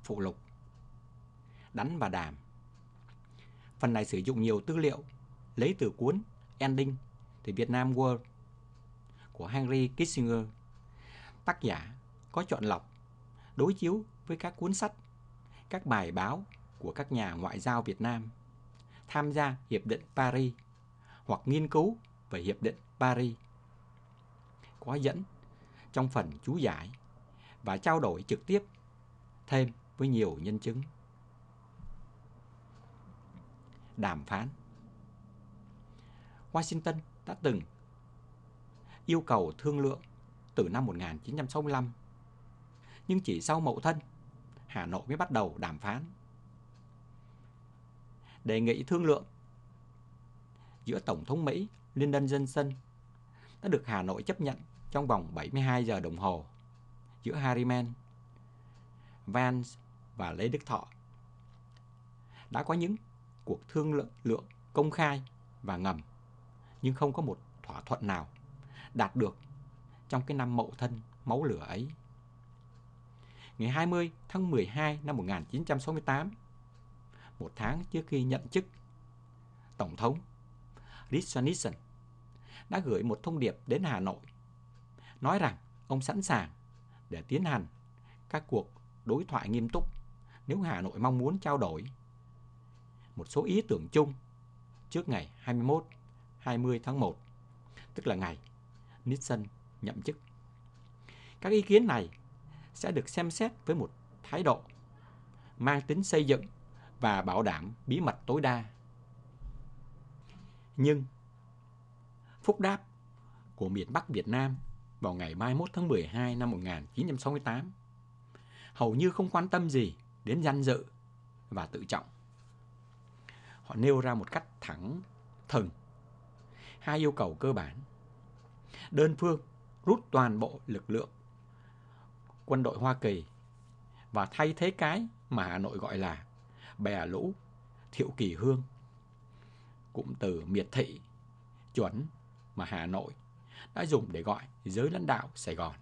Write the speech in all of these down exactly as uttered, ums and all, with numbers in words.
Phụ lục. Đắn và Đàm. Phần này sử dụng nhiều tư liệu lấy từ cuốn Ending the Vietnam War của Henry Kissinger. Tác giả có chọn lọc, đối chiếu với các cuốn sách, các bài báo của các nhà ngoại giao Việt Nam tham gia Hiệp định Paris hoặc nghiên cứu về Hiệp định Paris. Có dẫn trong phần chú giải và trao đổi trực tiếp thêm với nhiều nhân chứng. Đàm phán. Washington đã từng yêu cầu thương lượng từ năm một nghìn chín trăm sáu mươi lăm, nhưng chỉ sau Mậu Thân, Hà Nội mới bắt đầu đàm phán. Đề nghị thương lượng giữa Tổng thống Mỹ Lyndon Johnson đã được Hà Nội chấp nhận trong vòng bảy mươi hai giờ đồng hồ giữa Harriman, Vance và Lê Đức Thọ. Đã có những cuộc thương lượng, lượng công khai và ngầm, nhưng không có một thỏa thuận nào đạt được trong cái năm Mậu Thân máu lửa ấy. Ngày hai mươi tháng mười hai năm một nghìn chín trăm sáu mươi tám, một tháng trước khi nhậm chức, Tổng thống Richard Nixon đã gửi một thông điệp đến Hà Nội, nói rằng ông sẵn sàng để tiến hành các cuộc đối thoại nghiêm túc nếu Hà Nội mong muốn trao đổi một số ý tưởng chung trước ngày hai mươi mốt đến hai mươi tháng một, tức là ngày Nixon nhậm chức. Các ý kiến này sẽ được xem xét với một thái độ mang tính xây dựng và bảo đảm bí mật tối đa. Nhưng phúc đáp của miền Bắc Việt Nam vào ngày ba mươi mốt tháng mười hai năm một nghìn chín trăm sáu mươi tám hầu như không quan tâm gì đến danh dự và tự trọng. Họ nêu ra một cách thẳng thừng hai yêu cầu cơ bản: đơn phương rút toàn bộ lực lượng quân đội Hoa Kỳ và thay thế cái mà Hà Nội gọi là bè lũ Thiệu Kỳ Hương, cụm từ miệt thị chuẩn mà Hà Nội đã dùng để gọi giới lãnh đạo Sài Gòn.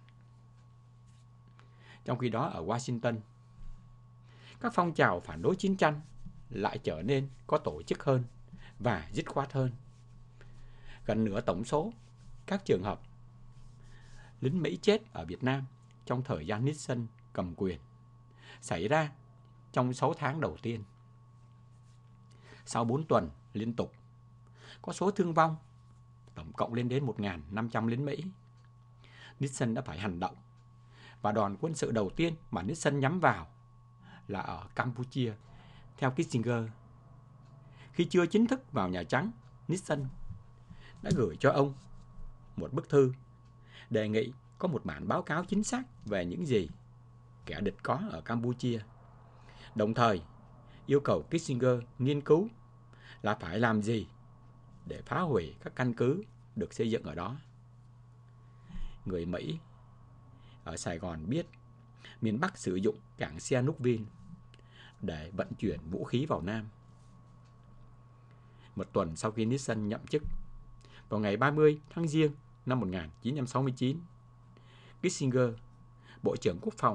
Trong khi đó ở Washington, các phong trào phản đối chiến tranh lại trở nên có tổ chức hơn và dứt khoát hơn. Gần nửa tổng số các trường hợp lính Mỹ chết ở Việt Nam trong thời gian Nixon cầm quyền xảy ra trong sáu tháng đầu tiên. Sau bốn tuần liên tục, có số thương vong tổng cộng lên đến một nghìn năm trăm lính Mỹ. Nixon đã phải hành động, và đòn quân sự đầu tiên mà Nixon nhắm vào là ở Campuchia. Theo Kissinger, khi chưa chính thức vào Nhà Trắng, Nixon đã gửi cho ông một bức thư đề nghị có một bản báo cáo chính xác về những gì kẻ địch có ở Campuchia, đồng thời yêu cầu Kissinger nghiên cứu là phải làm gì để phá hủy các căn cứ được xây dựng ở đó. Người Mỹ ở Sài Gòn biết miền Bắc sử dụng cảng Sihanoukville để vận chuyển vũ khí vào Nam. Một tuần sau khi Nixon nhậm chức, vào ngày ba mươi tháng Giêng năm một nghìn chín trăm sáu mươi chín, Kissinger, Bộ trưởng Quốc phòng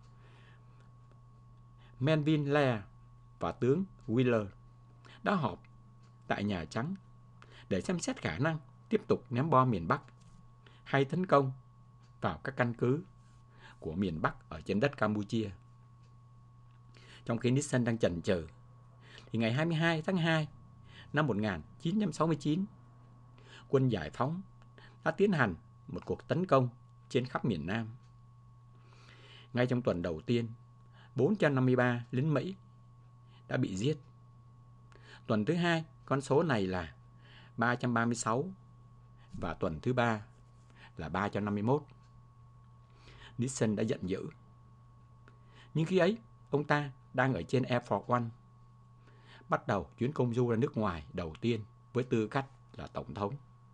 Melvin Laird và tướng Wheeler đã họp tại Nhà Trắng để xem xét khả năng tiếp tục ném bom miền Bắc hay tấn công vào các căn cứ của miền Bắc ở trên đất Campuchia. Trong khi Nixon đang chần chừ, thì ngày hai mươi hai tháng hai năm một nghìn chín trăm sáu mươi chín, quân giải phóng đã tiến hành một cuộc tấn công trên khắp miền Nam. Ngay trong tuần đầu tiên, bốn trăm năm mươi ba lính Mỹ đã bị giết. Tuần thứ hai, con số này là ba trăm ba mươi sáu và tuần thứ ba là ba trăm năm mươi mốt. Nixon đã giận dữ. Nhưng khi ấy, ông ta đang ở trên Air Force One, bắt đầu chuyến công du ra nước ngoài đầu tiên với tư cách là Tổng thống.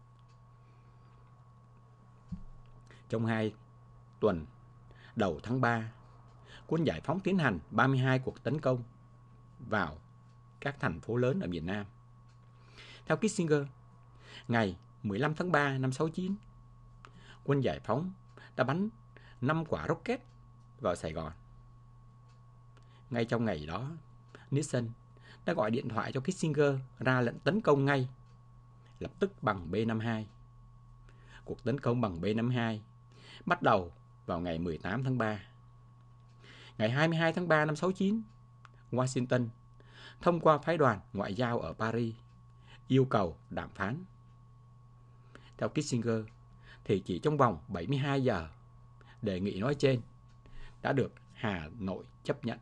Trong hai tuần đầu tháng ba, quân giải phóng tiến hành ba mươi hai cuộc tấn công vào các thành phố lớn ở miền Nam. Theo Kissinger, ngày mười lăm tháng ba năm sáu chín, quân giải phóng đã bắn năm quả rocket vào Sài Gòn. ngay trong ngày đó, Nixon đã gọi điện thoại cho Kissinger ra lệnh tấn công ngay, lập tức bằng B năm mươi hai. Cuộc tấn công bằng B năm mươi hai bắt đầu vào ngày mười tám tháng ba. Ngày hai mươi hai tháng ba năm sáu chín, Washington thông qua phái đoàn ngoại giao ở Paris yêu cầu đàm phán. Theo Kissinger, thì chỉ trong vòng bảy mươi hai giờ, đề nghị nói trên đã được Hà Nội chấp nhận.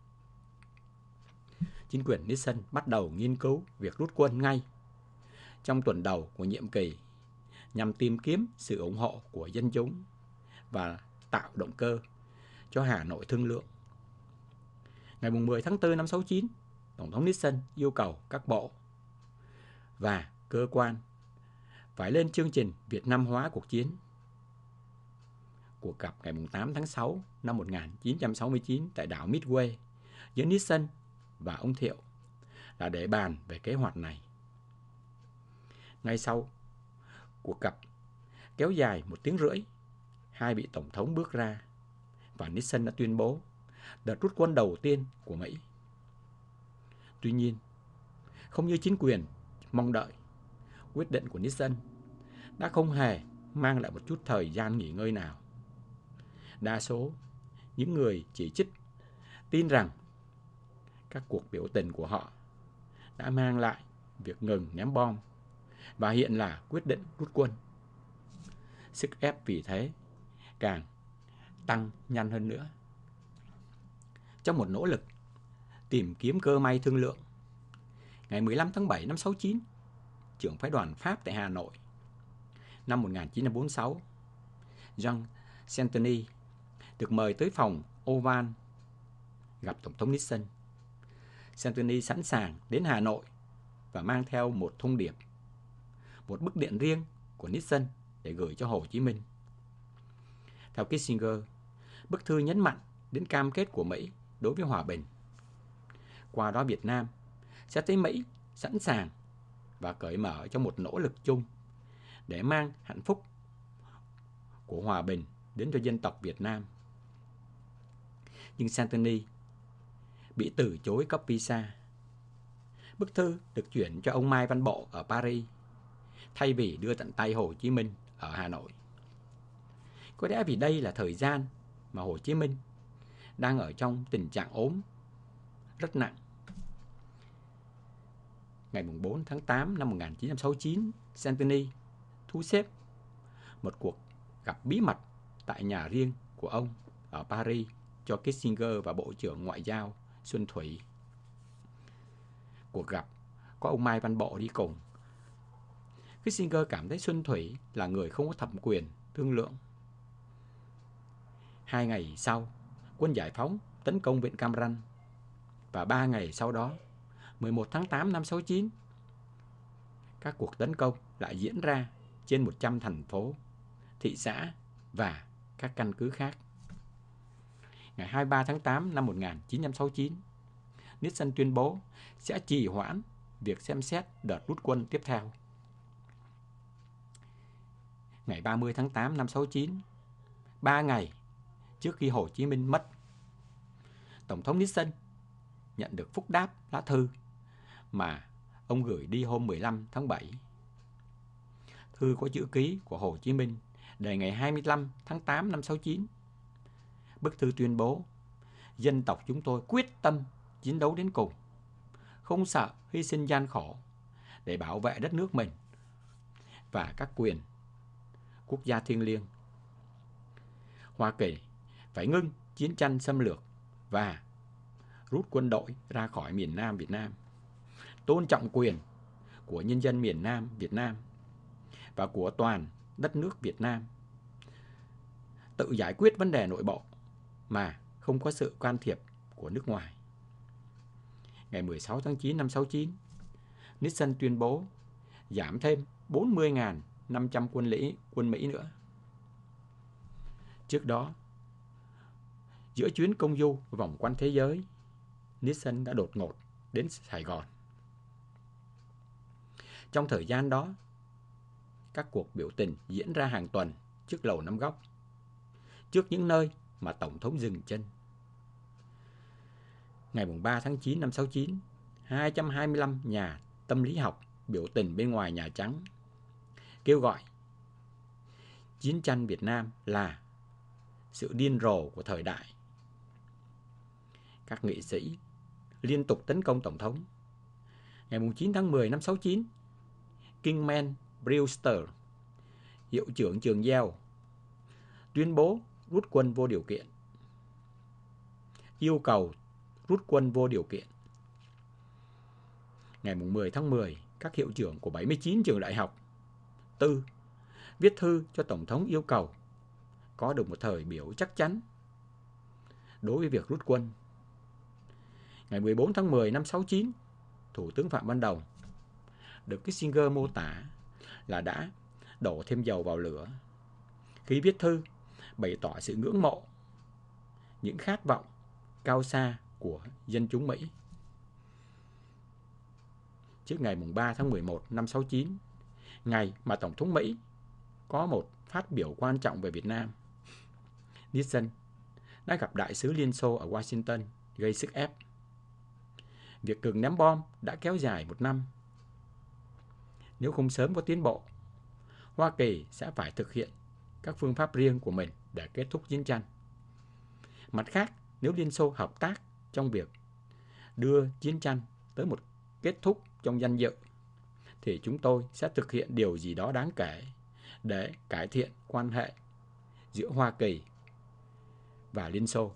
Chính quyền Nixon bắt đầu nghiên cứu việc rút quân ngay trong tuần đầu của nhiệm kỳ nhằm tìm kiếm sự ủng hộ của dân chúng và tạo động cơ cho Hà Nội thương lượng. Ngày mười tháng tư năm sáu chín, Tổng thống Nixon yêu cầu các bộ và cơ quan phải lên chương trình Việt Nam hóa cuộc chiến. Cuộc gặp ngày tám tháng sáu năm một nghìn chín trăm sáu mươi chín tại đảo Midway giữa Nixon và ông Thiệu là để bàn về kế hoạch này. Ngay sau cuộc gặp kéo dài một tiếng rưỡi, hai vị tổng thống bước ra và Nixon đã tuyên bố đợt rút quân đầu tiên của Mỹ. Tuy nhiên, không như chính quyền mong đợi, quyết định của Nixon đã không hề mang lại một chút thời gian nghỉ ngơi nào. Đa số những người chỉ trích tin rằng các cuộc biểu tình của họ đã mang lại việc ngừng ném bom và hiện là quyết định rút quân. Sức ép vì thế càng tăng nhanh hơn nữa. Trong một nỗ lực tìm kiếm cơ may thương lượng, ngày mười lăm tháng bảy năm sáu chín, trưởng phái đoàn Pháp tại Hà Nội, năm một nghìn chín trăm bốn mươi sáu, Jean Santini được mời tới phòng Oval gặp Tổng thống Nixon. Santini sẵn sàng đến Hà Nội và mang theo một thông điệp, một bức điện riêng của Nixon để gửi cho Hồ Chí Minh. Theo Kissinger, bức thư nhấn mạnh đến cam kết của Mỹ đối với hòa bình. Qua đó Việt Nam sẽ thấy Mỹ sẵn sàng và cởi mở trong một nỗ lực chung để mang hạnh phúc của hòa bình đến cho dân tộc Việt Nam. Nhưng Santini bị từ chối cấp visa. Bức thư được chuyển cho ông Mai Văn Bộ ở Paris, thay vì đưa tận tay Hồ Chí Minh ở Hà Nội. Có lẽ vì đây là thời gian mà Hồ Chí Minh đang ở trong tình trạng ốm rất nặng. Ngày bốn tháng tám năm một nghìn chín trăm sáu mươi chín, Santini thu xếp một cuộc gặp bí mật tại nhà riêng của ông ở Paris cho Kissinger và Bộ trưởng Ngoại giao Xuân Thủy. Cuộc gặp có ông Mai Văn Bộ đi cùng. Kissinger cảm thấy Xuân Thủy là người không có thẩm quyền thương lượng. Hai ngày sau, quân giải phóng tấn công Viện Cam Ranh. Và ba ngày sau đó, mười một tháng tám năm sáu chín, các cuộc tấn công lại diễn ra trên một trăm thành phố, thị xã và các căn cứ khác. Ngày hai mươi ba tháng tám năm một nghìn chín trăm sáu mươi chín, Nixon tuyên bố sẽ trì hoãn việc xem xét đợt rút quân tiếp theo. Ngày ba mươi tháng tám năm sáu chín, ba ngày trước khi Hồ Chí Minh mất, Tổng thống Nixon nhận được phúc đáp lá thư mà ông gửi đi hôm mười lăm tháng bảy. Thư có chữ ký của Hồ Chí Minh đề ngày hai mươi lăm tháng tám năm sáu chín. Bức thư tuyên bố dân tộc chúng tôi quyết tâm chiến đấu đến cùng, không sợ hy sinh gian khổ để bảo vệ đất nước mình và các quyền quốc gia thiêng liêng. Hoa Kỳ phải ngưng chiến tranh xâm lược và rút quân đội ra khỏi miền Nam Việt Nam, tôn trọng quyền của nhân dân miền Nam Việt Nam và của toàn đất nước Việt Nam, tự giải quyết vấn đề nội bộ mà không có sự can thiệp của nước ngoài. Ngày mười sáu tháng chín năm sáu chín, Nixon tuyên bố giảm thêm bốn mươi nghìn năm trăm quân Mỹ, quân Mỹ nữa. Trước đó, giữa chuyến công du vòng quanh thế giới, Nixon đã đột ngột đến Sài Gòn. Trong thời gian đó, các cuộc biểu tình diễn ra hàng tuần trước Lầu Năm Góc, trước những nơi mà Tổng thống dừng chân. Ngày ba tháng chín năm sáu chín, hai trăm hai mươi lăm nhà tâm lý học biểu tình bên ngoài Nhà Trắng, kêu gọi chiến tranh Việt Nam là sự điên rồ của thời đại. Các nghị sĩ liên tục tấn công Tổng thống. Ngày chín tháng mười năm sáu chín, Kingman Brewster, hiệu trưởng trường Yale, tuyên bố rút quân vô điều kiện, yêu cầu rút quân vô điều kiện. Ngày mười tháng mười, các hiệu trưởng của bảy mươi chín trường đại học tư viết thư cho Tổng thống yêu cầu có được một thời biểu chắc chắn đối với việc rút quân. Ngày mười bốn tháng mười năm sáu chín, Thủ tướng Phạm Văn Đồng được Kissinger mô tả là đã đổ thêm dầu vào lửa khi viết thư bày tỏ sự ngưỡng mộ những khát vọng cao xa của dân chúng Mỹ. Trước ngày ba tháng mười một năm sáu chín, ngày mà Tổng thống Mỹ có một phát biểu quan trọng về Việt Nam, Nixon đã gặp đại sứ Liên Xô ở Washington gây sức ép. Việc ngừng ném bom đã kéo dài một năm. Nếu không sớm có tiến bộ, Hoa Kỳ sẽ phải thực hiện các phương pháp riêng của mình để kết thúc chiến tranh. Mặt khác, nếu Liên Xô hợp tác trong việc đưa chiến tranh tới một kết thúc trong danh dự, thì chúng tôi sẽ thực hiện điều gì đó đáng kể để cải thiện quan hệ giữa Hoa Kỳ và Liên Xô.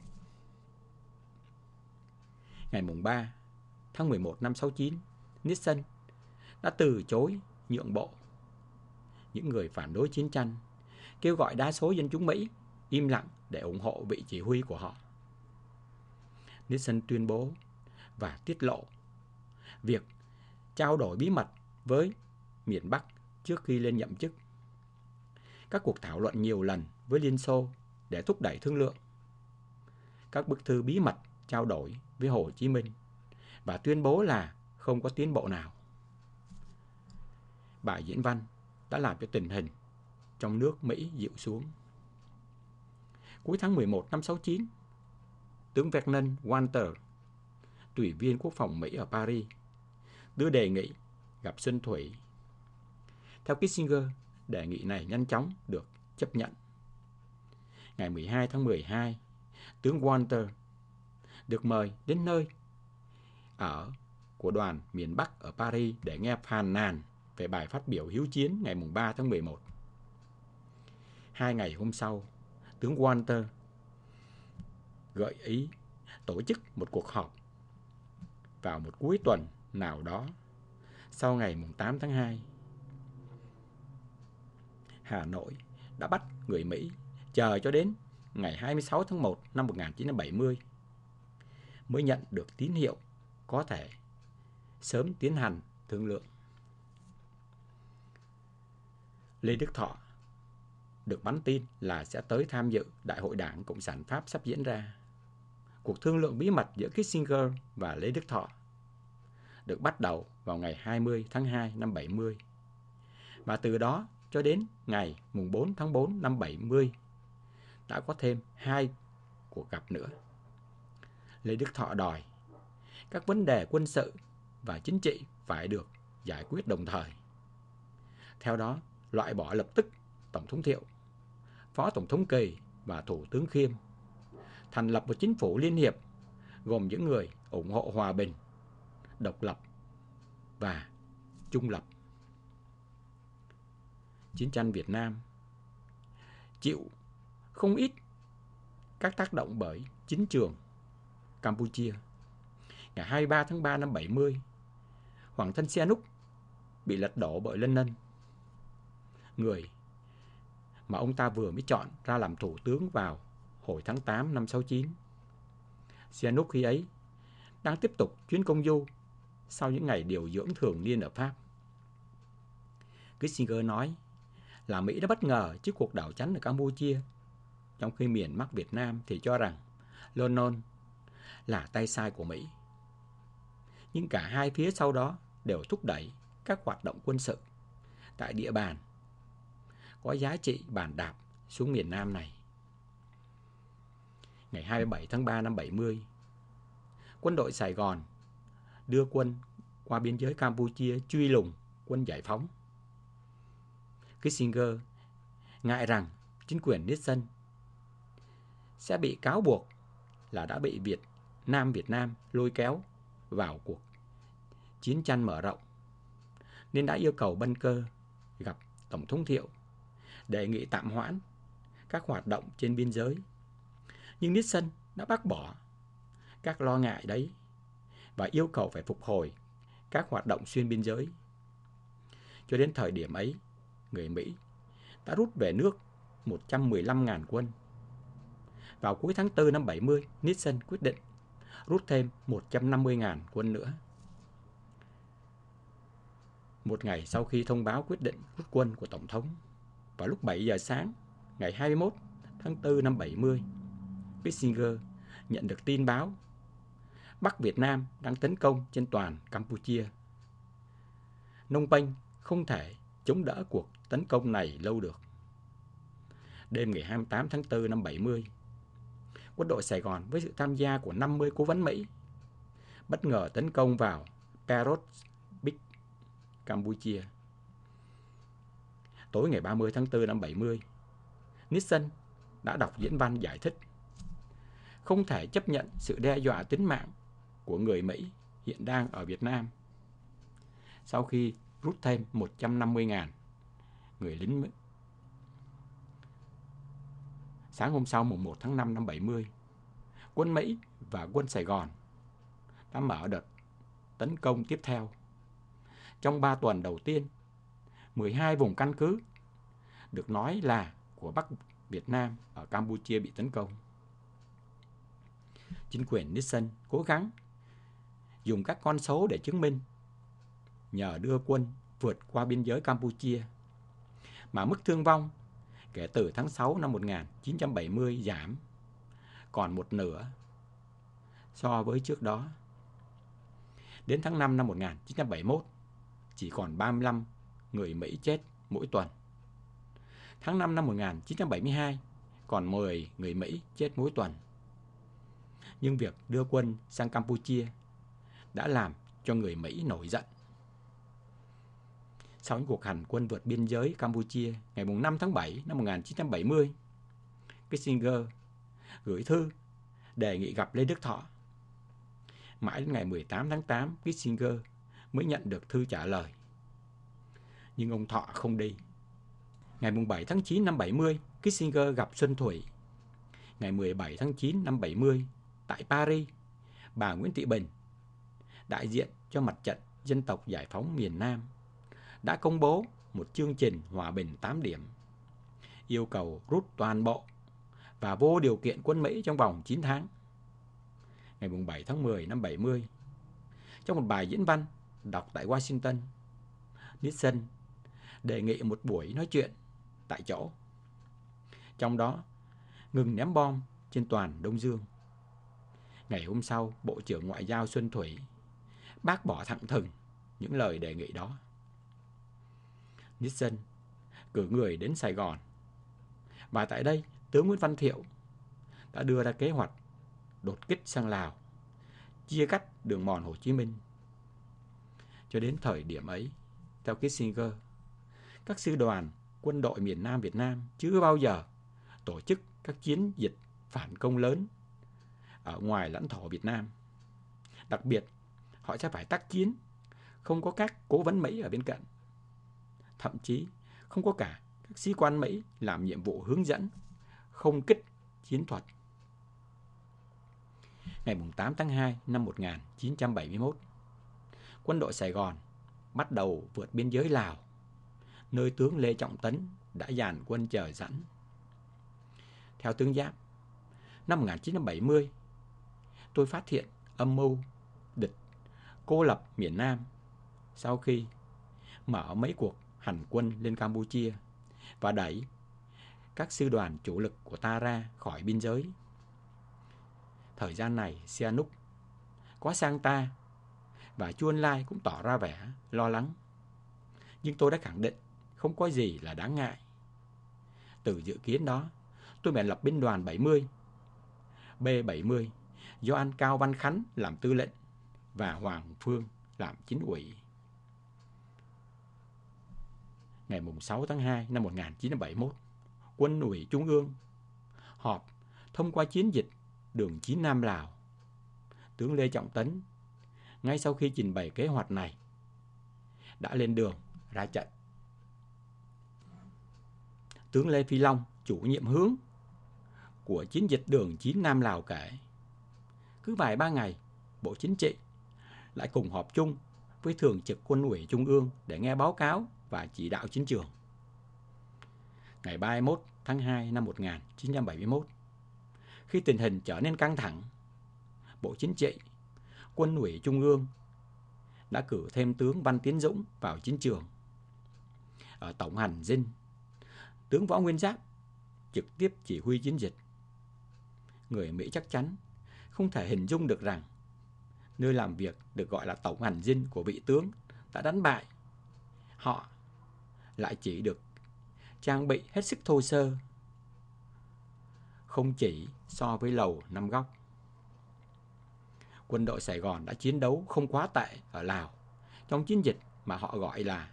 Ngày ba tháng mười một năm sáu chín, Nixon đã từ chối nhượng bộ những người phản đối chiến tranh, kêu gọi đa số dân chúng Mỹ im lặng để ủng hộ vị chỉ huy của họ. Nixon tuyên bố và tiết lộ việc trao đổi bí mật với miền Bắc trước khi lên nhậm chức, các cuộc thảo luận nhiều lần với Liên Xô để thúc đẩy thương lượng, các bức thư bí mật trao đổi với Hồ Chí Minh và tuyên bố là không có tiến bộ nào. Bài diễn văn đã làm cho tình hình trong nước Mỹ dịu xuống. Cuối tháng mười một năm sáu chín, tướng Vernon Walter, tùy viên quốc phòng Mỹ ở Paris, đưa đề nghị gặp Xuân Thủy. Theo Kissinger, đề nghị này nhanh chóng được chấp nhận. Ngày mười hai tháng mười hai, tướng Walter được mời đến nơi ở của đoàn miền Bắc ở Paris để nghe phàn nàn về bài phát biểu hiếu chiến ngày ba tháng mười một. Hai ngày hôm sau, tướng Walter gợi ý tổ chức một cuộc họp vào một cuối tuần nào đó sau ngày tám tháng hai. Hà Nội đã bắt người Mỹ chờ cho đến ngày hai mươi sáu tháng một năm một nghìn chín trăm bảy mươi mới nhận được tín hiệu có thể sớm tiến hành thương lượng. Lê Đức Thọ được bắn tin là sẽ tới tham dự Đại hội Đảng Cộng sản Pháp sắp diễn ra. Cuộc thương lượng bí mật giữa Kissinger và Lê Đức Thọ được bắt đầu vào ngày hai mươi tháng hai năm bảy mươi, và từ đó cho đến ngày bốn tháng tư năm bảy mươi đã có thêm hai cuộc gặp nữa. Lê Đức Thọ đòi các vấn đề quân sự và chính trị phải được giải quyết đồng thời. Theo đó, loại bỏ lập tức Tổng thống Thiệu, Phó Tổng thống Kỳ và Thủ tướng Khiêm, thành lập một chính phủ liên hiệp gồm những người ủng hộ hòa bình, độc lập và trung lập. Chiến tranh Việt Nam chịu không ít các tác động bởi chính trường Campuchia. Ngày hai mươi ba tháng ba năm bảy mươi, Hoàng thân Sihanouk bị lật đổ bởi Lân Nân, người mà ông ta vừa mới chọn ra làm thủ tướng vào hồi tháng tám năm sáu chín. Sihanouk khi ấy đang tiếp tục chuyến công du sau những ngày điều dưỡng thường niên ở Pháp. Kissinger nói là Mỹ đã bất ngờ trước cuộc đảo chánh ở Campuchia, trong khi miền Bắc Việt Nam thì cho rằng Lon Non là tay sai của Mỹ. Nhưng cả hai phía sau đó đều thúc đẩy các hoạt động quân sự tại địa bàn có giá trị bàn đạp xuống miền Nam này. Ngày hai mươi bảy tháng ba năm bảy mươi, quân đội Sài Gòn đưa quân qua biên giới Campuchia truy lùng quân giải phóng. Kissinger ngại rằng chính quyền Nixon sẽ bị cáo buộc là đã bị Việt Nam Việt Nam lôi kéo vào cuộc chiến tranh mở rộng, nên đã yêu cầu Bunker gặp Tổng thống Thiệu, đề nghị tạm hoãn các hoạt động trên biên giới. Nhưng Nixon đã bác bỏ các lo ngại đấy và yêu cầu phải phục hồi các hoạt động xuyên biên giới. Cho đến thời điểm ấy, người Mỹ đã rút về nước một trăm mười lăm nghìn quân. Vào cuối tháng tư năm bảy mươi, Nixon quyết định rút thêm một trăm năm mươi nghìn quân nữa. Một ngày sau khi thông báo quyết định rút quân của Tổng thống, vào lúc bảy giờ sáng ngày hai mươi mốt tháng tư năm bảy mươi, Kissinger nhận được tin báo Bắc Việt Nam đang tấn công trên toàn Campuchia. Phnom Penh không thể chống đỡ cuộc tấn công này lâu được. Đêm ngày hai mươi tám tháng tư năm bảy mươi, quân đội Sài Gòn với sự tham gia của năm mươi cố vấn Mỹ bất ngờ tấn công vào Peros Beach, Campuchia. Tối ngày ba mươi tháng tư năm bảy mươi, Nixon đã đọc diễn văn giải thích không thể chấp nhận sự đe dọa tính mạng của người Mỹ hiện đang ở Việt Nam. Sau khi rút thêm một trăm năm mươi nghìn người lính Mỹ. Sáng hôm sau mùng một tháng năm năm bảy mươi, quân Mỹ và quân Sài Gòn đã mở đợt tấn công tiếp theo. Trong ba tuần đầu tiên, mười hai vùng căn cứ được nói là của Bắc Việt Nam ở Campuchia bị tấn công. Chính quyền Nixon cố gắng dùng các con số để chứng minh nhờ đưa quân vượt qua biên giới Campuchia mà mức thương vong kể từ tháng sáu năm một nghìn chín trăm bảy mươi giảm còn một nửa so với trước đó. Đến tháng năm năm một nghìn chín trăm bảy mươi mốt, chỉ còn ba mươi lăm người Mỹ chết mỗi tuần. Tháng năm năm một nghìn chín trăm bảy mươi hai, còn mười người Mỹ chết mỗi tuần. Nhưng việc đưa quân sang Campuchia đã làm cho người Mỹ nổi giận. Sau những cuộc hành quân vượt biên giới Campuchia ngày năm tháng bảy năm một nghìn chín trăm bảy mươi, Kissinger gửi thư đề nghị gặp Lê Đức Thọ. Mãi đến ngày mười tám tháng tám, Kissinger mới nhận được thư trả lời. Nhưng ông Thọ không đi. Ngày bảy tháng chín năm bảy mươi, Kissinger gặp Xuân Thủy. Ngày mười bảy tháng chín năm bảy mươi, tại Paris, bà Nguyễn Thị Bình, đại diện cho Mặt trận Dân tộc Giải phóng miền Nam, đã công bố một chương trình hòa bình tám điểm, yêu cầu rút toàn bộ và vô điều kiện quân Mỹ trong vòng chín tháng. Ngày bảy tháng mười năm bảy mươi, trong một bài diễn văn đọc tại Washington, Nixon đề nghị một buổi nói chuyện tại chỗ, trong đó ngừng ném bom trên toàn Đông Dương. Ngày hôm sau, Bộ trưởng Ngoại giao Xuân Thủy bác bỏ thẳng thừng những lời đề nghị đó. Nixon cử người đến Sài Gòn, và tại đây tướng Nguyễn Văn Thiệu đã đưa ra kế hoạch đột kích sang Lào, chia cắt đường mòn Hồ Chí Minh. Cho đến thời điểm ấy, theo Kissinger, các sư đoàn quân đội miền Nam Việt Nam chưa bao giờ tổ chức các chiến dịch phản công lớn ở ngoài lãnh thổ Việt Nam. Đặc biệt, họ sẽ phải tác chiến không có các cố vấn Mỹ ở bên cạnh. Thậm chí không có cả các sĩ quan Mỹ làm nhiệm vụ hướng dẫn, không kích chiến thuật. Ngày tám tháng hai năm một nghìn chín trăm bảy mươi mốt, quân đội Sài Gòn bắt đầu vượt biên giới Lào, nơi tướng Lê Trọng Tấn đã dàn quân chờ sẵn. Theo tướng Giáp, năm một nghìn chín trăm bảy mươi, tôi phát hiện âm mưu địch cô lập miền Nam sau khi mở mấy cuộc hành quân lên Campuchia và đẩy các sư đoàn chủ lực của ta ra khỏi biên giới. Thời gian này, Sihanouk có sang ta và Chu Ân Lai cũng tỏ ra vẻ lo lắng. Nhưng tôi đã khẳng định không có gì là đáng ngại. Từ dự kiến đó, tôi bèn lập binh đoàn bảy mươi, B bảy mươi do anh Cao Văn Khánh làm tư lệnh và Hoàng Phương làm chính ủy. Ngày sáu tháng hai năm một nghìn chín trăm bảy mươi mốt, Quân ủy Trung ương họp thông qua chiến dịch đường chín Nam Lào. Tướng Lê Trọng Tấn, ngay sau khi trình bày kế hoạch này, đã lên đường ra trận. Tướng Lê Phi Long, chủ nhiệm hướng của chiến dịch đường chín Nam Lào kể, cứ vài ba ngày, Bộ Chính trị lại cùng họp chung với Thường trực Quân ủy Trung ương để nghe báo cáo và chỉ đạo chiến trường. Ngày ba mươi mốt tháng hai năm một nghìn chín trăm bảy mươi mốt, khi tình hình trở nên căng thẳng, Bộ Chính trị, Quân ủy Trung ương đã cử thêm tướng Văn Tiến Dũng vào chiến trường. Ở Tổng hành dinh, tướng Võ Nguyên Giáp trực tiếp chỉ huy chiến dịch. Người Mỹ chắc chắn không thể hình dung được rằng nơi làm việc được gọi là Tổng hành dinh của vị tướng đã đánh bại họ lại chỉ được trang bị hết sức thô sơ, không chỉ so với lầu năm góc. Quân đội Sài Gòn đã chiến đấu không quá tệ ở Lào trong chiến dịch mà họ gọi là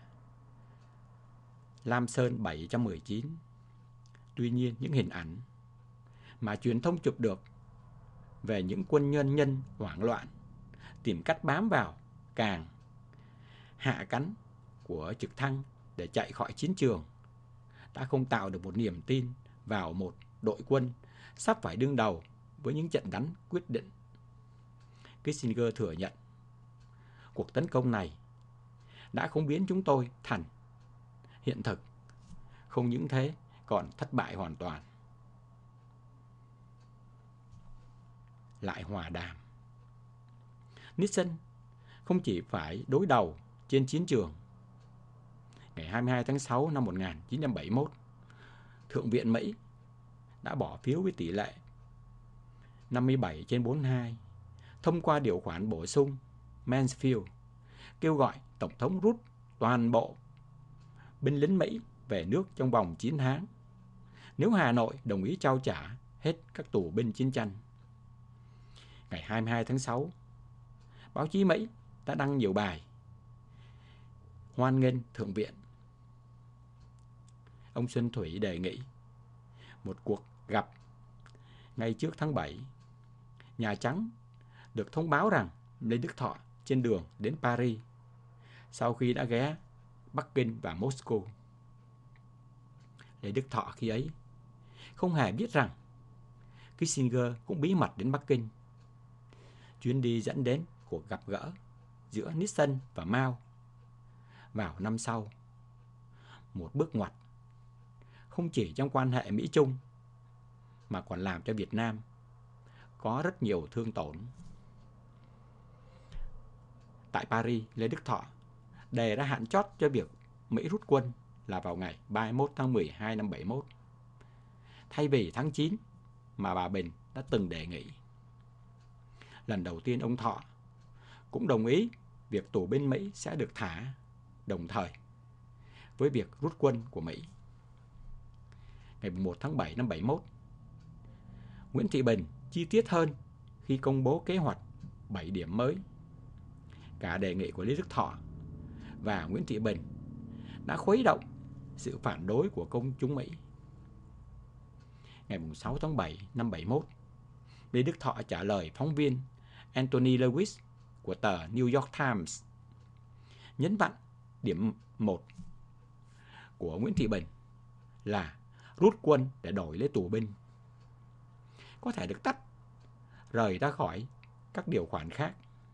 Lam Sơn bảy một chín. Tuy nhiên, những hình ảnh mà truyền thông chụp được về những quân nhân nhân hoảng loạn tìm cách bám vào càng hạ cánh của trực thăng để chạy khỏi chiến trường đã không tạo được một niềm tin vào một đội quân sắp phải đương đầu với những trận đánh quyết định. Kissinger thừa nhận, cuộc tấn công này đã không biến chúng tôi thành hiện thực, không những thế còn thất bại hoàn toàn. Lại hòa đàm, Nixon không chỉ phải đối đầu trên chiến trường. Ngày hai mươi hai tháng sáu năm một nghìn chín trăm bảy mươi mốt, Thượng viện Mỹ đã bỏ phiếu với tỷ lệ năm mươi bảy trên bốn mươi hai thông qua điều khoản bổ sung Mansfield kêu gọi Tổng thống rút toàn bộ binh lính Mỹ về nước trong vòng chín tháng nếu Hà Nội đồng ý trao trả hết các tù binh chiến tranh. Ngày hai mươi hai tháng sáu, báo chí Mỹ đã đăng nhiều bài hoan nghênh Thượng viện. Ông Xuân Thủy đề nghị một cuộc gặp ngay trước tháng bảy. Nhà Trắng được thông báo rằng Lê Đức Thọ trên đường đến Paris sau khi đã ghé Bắc Kinh và Moscow. Lê Đức Thọ khi ấy không hề biết rằng Kissinger cũng bí mật đến Bắc Kinh. Chuyến đi dẫn đến cuộc gặp gỡ giữa Nixon và Mao vào năm sau. Một bước ngoặt không chỉ trong quan hệ Mỹ-Trung mà còn làm cho Việt Nam có rất nhiều thương tổn. Tại Paris, Lê Đức Thọ đề ra hạn chót cho việc Mỹ rút quân là vào ngày ba mươi mốt tháng mười hai năm bảy mươi mốt, thay vì tháng chín mà bà Bình đã từng đề nghị. Lần đầu tiên ông Thọ cũng đồng ý việc tù binh Mỹ sẽ được thả đồng thời với việc rút quân của Mỹ. Ngày một tháng bảy năm bảy mươi mốt, Nguyễn Thị Bình chi tiết hơn khi công bố kế hoạch bảy điểm mới. Cả đề nghị của Lê Đức Thọ và Nguyễn Thị Bình đã khuấy động sự phản đối của công chúng Mỹ. Ngày sáu tháng bảy năm bảy mươi mốt, Lê Đức Thọ trả lời phóng viên Anthony Lewis của tờ New York Times, nhấn mạnh điểm một của Nguyễn Thị Bình là rút quân để đổi lấy tù binh có thể được tách rời ra khỏi các điều khoản khác.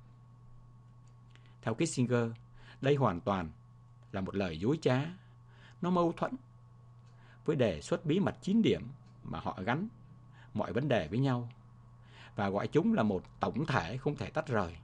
Theo Kissinger, đây hoàn toàn là một lời dối trá. Nó mâu thuẫn với đề xuất bí mật chín điểm mà họ gắn mọi vấn đề với nhau và gọi chúng là một tổng thể không thể tách rời.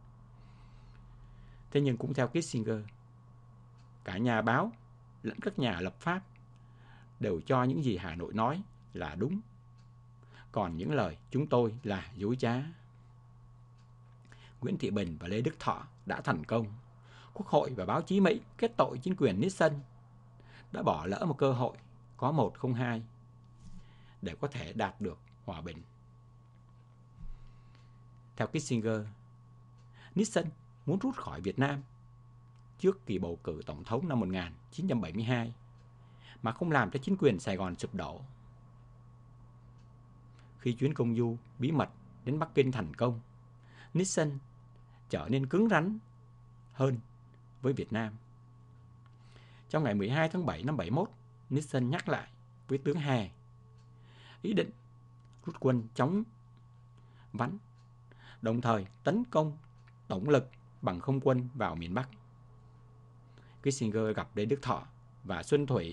Thế nhưng cũng theo Kissinger, cả nhà báo lẫn các nhà lập pháp đều cho những gì Hà Nội nói là đúng, còn những lời chúng tôi là dối trá. Nguyễn Thị Bình và Lê Đức Thọ đã thành công. Quốc hội và báo chí Mỹ kết tội chính quyền Nixon đã bỏ lỡ một cơ hội có một không hai để có thể đạt được hòa bình. Theo Kissinger, Nixon muốn rút khỏi Việt Nam trước kỳ bầu cử tổng thống năm một nghìn chín trăm bảy mươi hai mà không làm cho chính quyền Sài Gòn sụp đổ. Khi chuyến công du bí mật đến Bắc Kinh thành công, Nixon trở nên cứng rắn hơn với Việt Nam. Trong ngày mười hai tháng bảy năm bảy mươi mốt, Nixon nhắc lại với tướng Hè ý định rút quân chống Vắn, đồng thời tấn công tổng lực bằng không quân vào miền Bắc. Kissinger gặp Lê Đức Thọ và Xuân Thủy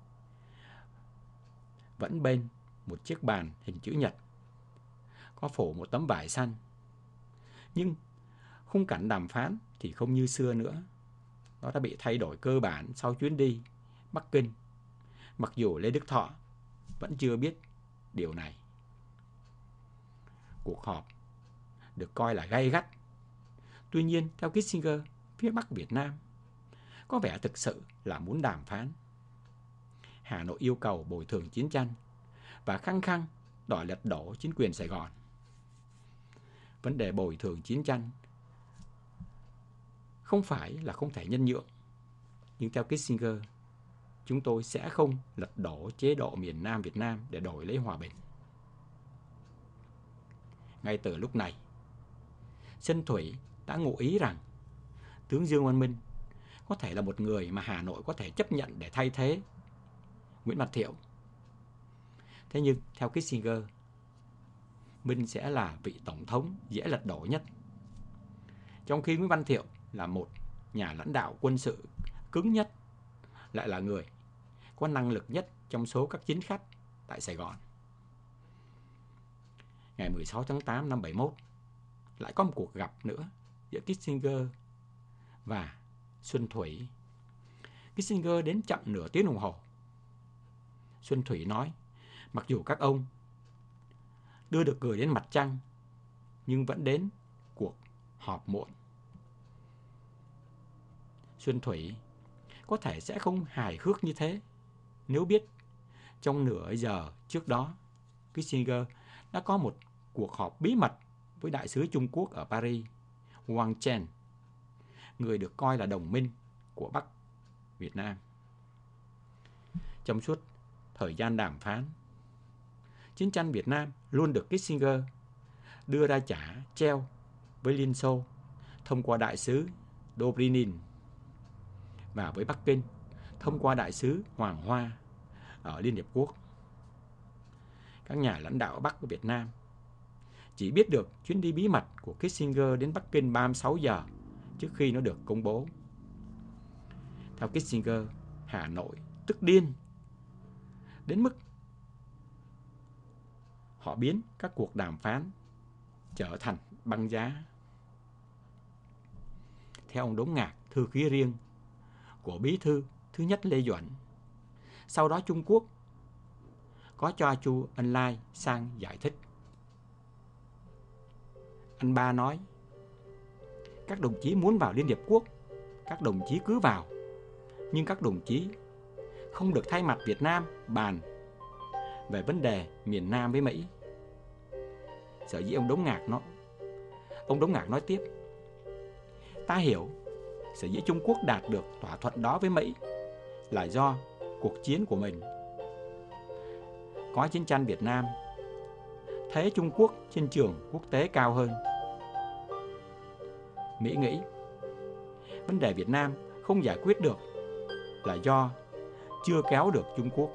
vẫn bên một chiếc bàn hình chữ nhật có phủ một tấm vải xanh. Nhưng khung cảnh đàm phán thì không như xưa nữa. Nó đã bị thay đổi cơ bản sau chuyến đi Bắc Kinh, mặc dù Lê Đức Thọ vẫn chưa biết điều này. Cuộc họp được coi là gay gắt. Tuy nhiên, theo Kissinger, phía Bắc Việt Nam có vẻ thực sự là muốn đàm phán. Hà Nội yêu cầu bồi thường chiến tranh và khăng khăng đòi lật đổ chính quyền Sài Gòn. Vấn đề bồi thường chiến tranh không phải là không thể nhân nhượng, nhưng theo Kissinger, chúng tôi sẽ không lật đổ chế độ miền Nam Việt Nam để đổi lấy hòa bình. Ngay từ lúc này, Xuân Thủy đã ngụ ý rằng tướng Dương Văn Minh có thể là một người mà Hà Nội có thể chấp nhận để thay thế Nguyễn Văn Thiệu. Thế nhưng, theo Kissinger, Minh sẽ là vị tổng thống dễ lật đổ nhất. Trong khi Nguyễn Văn Thiệu là một nhà lãnh đạo quân sự cứng nhất, lại là người có năng lực nhất trong số các chính khách tại Sài Gòn. Ngày mười sáu tháng tám năm bảy mươi mốt, lại có một cuộc gặp nữa giữa Kissinger và Xuân Thủy. Kissinger đến chậm nửa tiếng đồng hồ. Xuân Thủy nói, mặc dù các ông đưa được người đến mặt trăng, nhưng vẫn đến cuộc họp muộn. Xuân Thủy có thể sẽ không hài hước như thế nếu biết trong nửa giờ trước đó, Kissinger đã có một cuộc họp bí mật với đại sứ Trung Quốc ở Paris, Wang Chen, người được coi là đồng minh của Bắc Việt Nam. Trong suốt thời gian đàm phán, chiến tranh Việt Nam luôn được Kissinger đưa ra trả treo với Liên Xô thông qua đại sứ Dobrinin và với Bắc Kinh thông qua đại sứ Hoàng Hoa ở Liên Hiệp Quốc. Các nhà lãnh đạo Bắc của Việt Nam chỉ biết được chuyến đi bí mật của Kissinger đến Bắc Kinh ba mươi sáu giờ trước khi nó được công bố. Theo Kissinger, Hà Nội tức điên đến mức họ biến các cuộc đàm phán trở thành băng giá. Theo ông Đống Ngạc, thư ký riêng của bí thư thứ nhất Lê Duẩn, sau đó Trung Quốc có cho Chu Ân Lai sang giải thích. Anh Ba nói, các đồng chí muốn vào Liên Hiệp Quốc, các đồng chí cứ vào, nhưng các đồng chí không được thay mặt Việt Nam bàn về vấn đề miền Nam với Mỹ. Sở dĩ ông Đống Ngạc nói, ông Đống Ngạc nói tiếp, ta hiểu sở dĩ Trung Quốc đạt được thỏa thuận đó với Mỹ là do cuộc chiến của mình. Có chiến tranh Việt Nam, thế Trung Quốc trên trường quốc tế cao hơn. Mỹ nghĩ vấn đề Việt Nam không giải quyết được là do chưa kéo được Trung Quốc.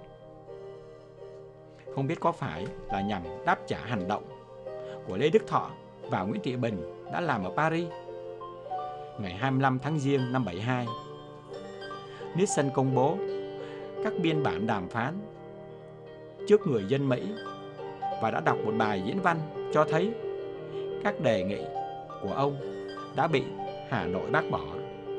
Không biết có phải là nhằm đáp trả hành động của Lê Đức Thọ và Nguyễn Thị Bình đã làm ở Paris. Ngày hai mươi lăm tháng Giêng năm bảy mươi hai, Nixon công bố các biên bản đàm phán trước người dân Mỹ và đã đọc một bài diễn văn cho thấy các đề nghị của ông đã bị Hà Nội bác bỏ.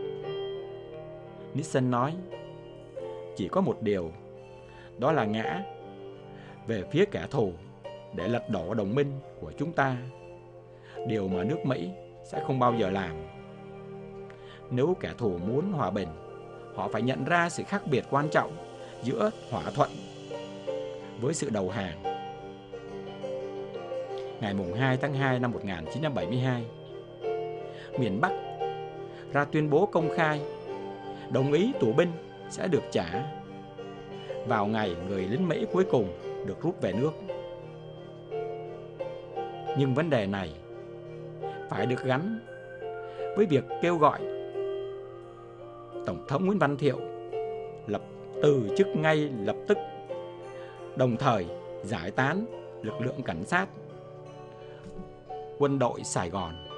Nixon nói, chỉ có một điều, đó là ngã về phía kẻ thù để lật đổ đồng minh của chúng ta, điều mà nước Mỹ sẽ không bao giờ làm. Nếu kẻ thù muốn hòa bình, họ phải nhận ra sự khác biệt quan trọng giữa thỏa thuận với sự đầu hàng. ngày hai tháng hai năm một nghìn chín trăm bảy mươi hai, miền Bắc ra tuyên bố công khai đồng ý tù binh sẽ được trả vào ngày người lính Mỹ cuối cùng được rút về nước. Nhưng vấn đề này phải được gắn với việc kêu gọi Tổng thống Nguyễn Văn Thiệu lập từ chức ngay lập tức, đồng thời giải tán lực lượng cảnh sát, quân đội Sài Gòn